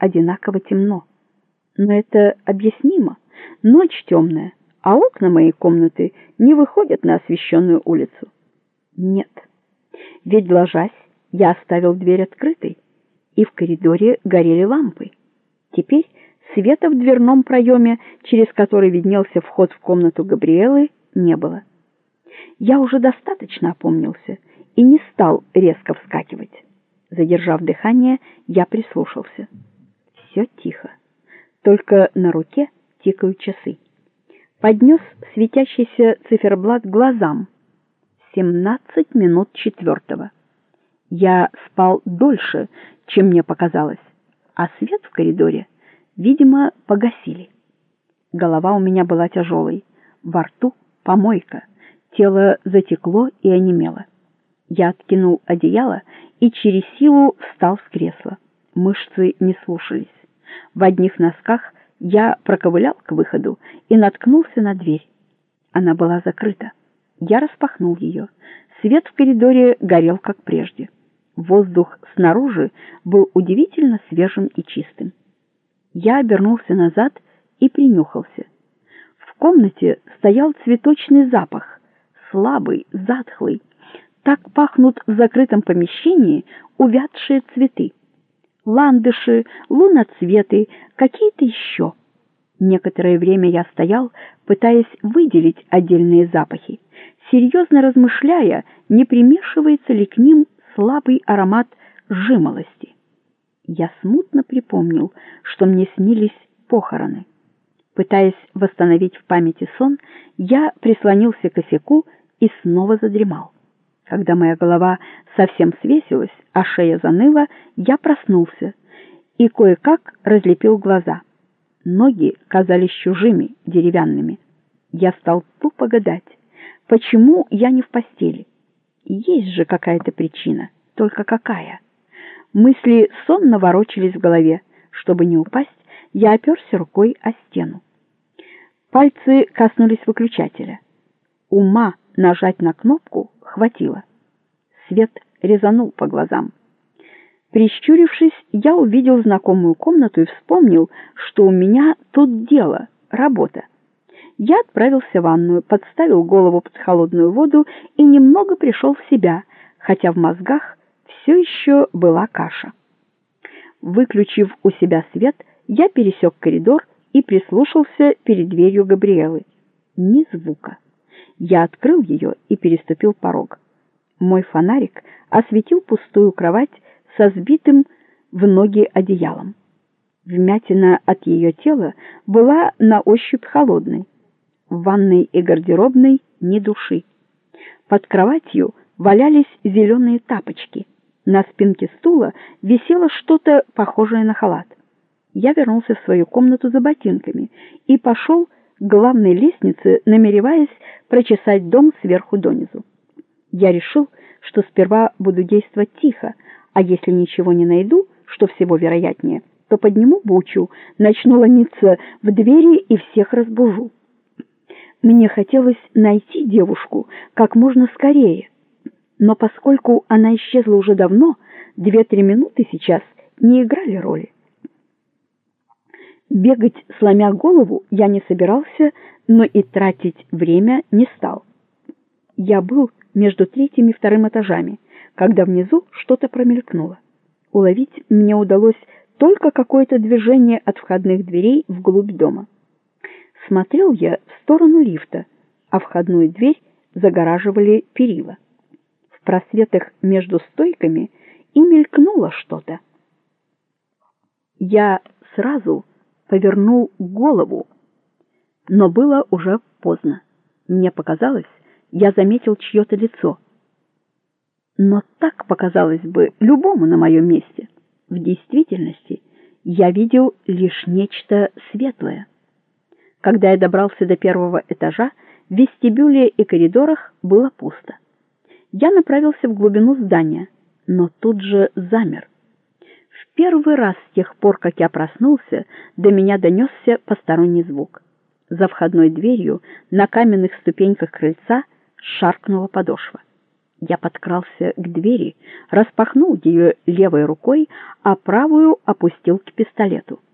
одинаково темно. Но это объяснимо. Ночь темная, а окна моей комнаты не выходят на освещенную улицу. Нет, ведь, ложась, я оставил дверь открытой, и в коридоре горели лампы. Теперь света в дверном проеме, через который виднелся вход в комнату Габриэлы, не было. Я уже достаточно опомнился и не стал резко вскакивать. Задержав дыхание, я прислушался. Все тихо. Только на руке тикают часы. Поднес светящийся циферблат к глазам. 17 минут 4. Я спал дольше, чем мне показалось, а свет в коридоре, видимо, погасили. Голова у меня была тяжелой, во рту помойка, тело затекло и онемело. Я откинул одеяло и через силу встал с кресла. Мышцы не слушались. В одних носках я проковылял к выходу и наткнулся на дверь. Она была закрыта. Я распахнул ее. Свет в коридоре горел, как прежде. Воздух снаружи был удивительно свежим и чистым. Я обернулся назад и принюхался. В комнате стоял цветочный запах, слабый, затхлый. Так пахнут в закрытом помещении увядшие цветы. Ландыши, луноцветы, какие-то еще. Некоторое время я стоял, пытаясь выделить отдельные запахи, серьезно размышляя, не примешивается ли к ним слабый аромат жимолости. Я смутно припомнил, что мне снились похороны. Пытаясь восстановить в памяти сон, я прислонился к косяку и снова задремал. Когда моя голова совсем свесилась, а шея заныла, я проснулся и кое-как разлепил глаза. Ноги казались чужими, деревянными. Я стал тупо гадать, почему я не в постели. Есть же какая-то причина, только какая? Мысли сонно ворочались в голове. Чтобы не упасть, я оперся рукой о стену. Пальцы коснулись выключателя. Ума нажать на кнопку хватило. Свет резанул по глазам. Прищурившись, я увидел знакомую комнату и вспомнил, что у меня тут дело, работа. Я отправился в ванную, подставил голову под холодную воду и немного пришел в себя, хотя в мозгах все еще была каша. Выключив у себя свет, я пересек коридор и прислушался перед дверью Габриэлы. Ни звука. Я открыл ее и переступил порог. Мой фонарик осветил пустую кровать со сбитым в ноги одеялом. Вмятина от ее тела была на ощупь холодной. В ванной и гардеробной ни души. Под кроватью валялись зеленые тапочки. На спинке стула висело что-то похожее на халат. Я вернулся в свою комнату за ботинками и пошел к главной лестнице, намереваясь прочесать дом сверху донизу. Я решил, что сперва буду действовать тихо, а если ничего не найду, что всего вероятнее, то подниму бучу, начну ломиться в двери и всех разбужу. Мне хотелось найти девушку как можно скорее, но поскольку она исчезла уже давно, 2-3 минуты сейчас не играли роли. Бегать, сломя голову, я не собирался, но и тратить время не стал. Я был между 3-м и 2-м этажами, когда внизу что-то промелькнуло. Уловить мне удалось только какое-то движение от входных дверей вглубь дома. Смотрел я в сторону лифта, а входную дверь загораживали перила. В просветах между стойками и мелькнуло что-то. Я сразу повернул голову, но было уже поздно. Мне показалось, я заметил чье-то лицо. Но так показалось бы любому на моем месте. В действительности я видел лишь нечто светлое. Когда я добрался до 1-го этажа, в вестибюле и коридорах было пусто. Я направился в глубину здания, но тут же замер. В первый раз с тех пор, как я проснулся, до меня донесся посторонний звук. За входной дверью на каменных ступеньках крыльца шаркнула подошва. Я подкрался к двери, распахнул ее левой рукой, а правую опустил к пистолету.